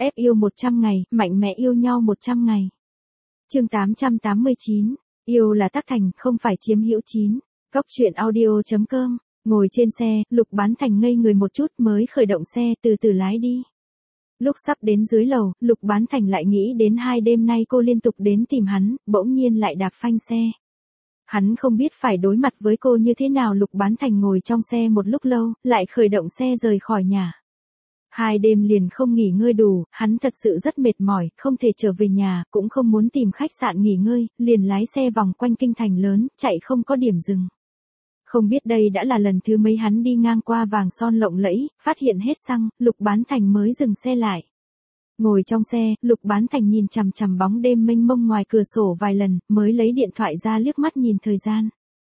Ép yêu 100 ngày, mạnh mẽ yêu nhau 100 ngày. Chương 889, yêu là tác thành, không phải chiếm hữu chín. Góc truyện audio.com. Ngồi trên xe, Lục Bán Thành ngây người một chút mới khởi động xe từ từ lái đi. Lúc sắp đến dưới lầu, Lục Bán Thành lại nghĩ đến 2 đêm nay cô liên tục đến tìm hắn, bỗng nhiên lại đạp phanh xe. Hắn không biết phải đối mặt với cô như thế nào. Lục Bán Thành ngồi trong xe một lúc lâu, lại khởi động xe rời khỏi nhà. 2 đêm liền không nghỉ ngơi đủ, hắn thật sự rất mệt mỏi, không thể trở về nhà, cũng không muốn tìm khách sạn nghỉ ngơi, liền lái xe vòng quanh kinh thành lớn, chạy không có điểm dừng. Không biết đây đã là lần thứ mấy hắn đi ngang qua vàng son lộng lẫy, phát hiện hết xăng, Lục Bán Thành mới dừng xe lại. Ngồi trong xe, Lục Bán Thành nhìn chằm chằm bóng đêm mênh mông ngoài cửa sổ vài lần, mới lấy điện thoại ra liếc mắt nhìn thời gian.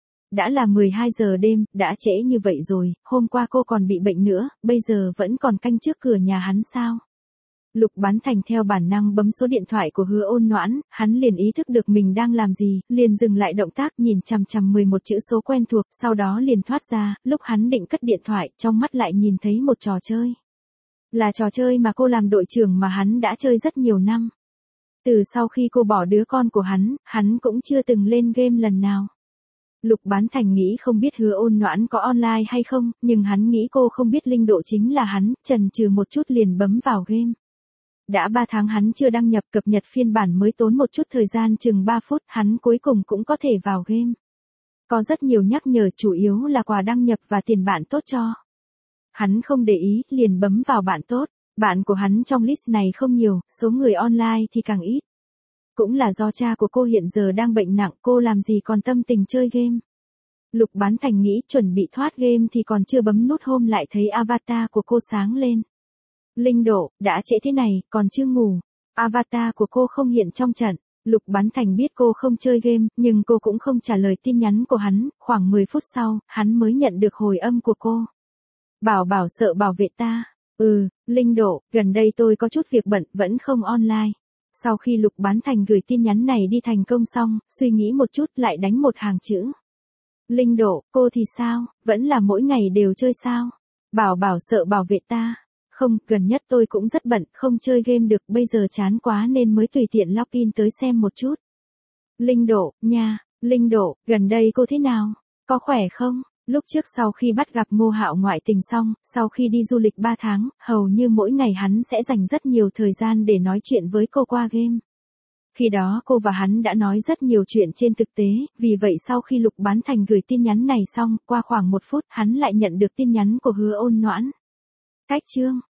Đã là 12 giờ đêm, đã trễ như vậy rồi, hôm qua cô còn bị bệnh nữa, bây giờ vẫn còn canh trước cửa nhà hắn sao? Lục Bán Thành theo bản năng bấm số điện thoại của Hứa Ôn Noãn, hắn liền ý thức được mình đang làm gì, liền dừng lại động tác nhìn chằm chằm 11 chữ số quen thuộc, sau đó liền thoát ra, lúc hắn định cất điện thoại, trong mắt lại nhìn thấy một trò chơi. Là trò chơi mà cô làm đội trưởng mà hắn đã chơi rất nhiều năm. Từ sau khi cô bỏ đứa con của hắn cũng chưa từng lên game lần nào. Lục Bán Thành nghĩ không biết Hứa Ôn Noãn có online hay không, nhưng hắn nghĩ cô không biết Linh Độ chính là hắn, chần chừ một chút liền bấm vào game. Đã 3 tháng hắn chưa đăng nhập, cập nhật phiên bản mới tốn một chút thời gian chừng 3 phút, hắn cuối cùng cũng có thể vào game. Có rất nhiều nhắc nhở, chủ yếu là quà đăng nhập và tiền bạn tốt cho. Hắn không để ý, liền bấm vào bạn tốt. Bạn của hắn trong list này không nhiều, số người online thì càng ít. Cũng là do cha của cô hiện giờ đang bệnh nặng, cô làm gì còn tâm tình chơi game. Lục Bán Thành nghĩ chuẩn bị thoát game thì còn chưa bấm nút home lại thấy avatar của cô sáng lên. Linh Độ, đã trễ thế này, còn chưa ngủ. Avatar của cô không hiện trong trận. Lục Bán Thành biết cô không chơi game, nhưng cô cũng không trả lời tin nhắn của hắn. Khoảng 10 phút sau, hắn mới nhận được hồi âm của cô. Bảo bảo sợ bảo vệ ta. Linh Độ, gần đây tôi có chút việc bận, vẫn không online. Sau khi Lục Bán Thành gửi tin nhắn này đi thành công xong, suy nghĩ một chút lại đánh một hàng chữ. Linh Độ, cô thì sao, vẫn là mỗi ngày đều chơi sao? Bảo bảo sợ bảo vệ ta. Không, gần nhất tôi cũng rất bận, không chơi game được, bây giờ chán quá nên mới tùy tiện login tới xem một chút. Linh Độ, nha, Linh Độ, gần đây cô thế nào? Có khỏe không? Lúc trước sau khi bắt gặp Ngô Hạo ngoại tình xong, sau khi đi du lịch 3 tháng, hầu như mỗi ngày hắn sẽ dành rất nhiều thời gian để nói chuyện với cô qua game. Khi đó cô và hắn đã nói rất nhiều chuyện trên thực tế, vì vậy sau khi Lục Bán Thành gửi tin nhắn này xong, qua khoảng 1 phút, hắn lại nhận được tin nhắn của Hứa Ôn Noãn. Cách chương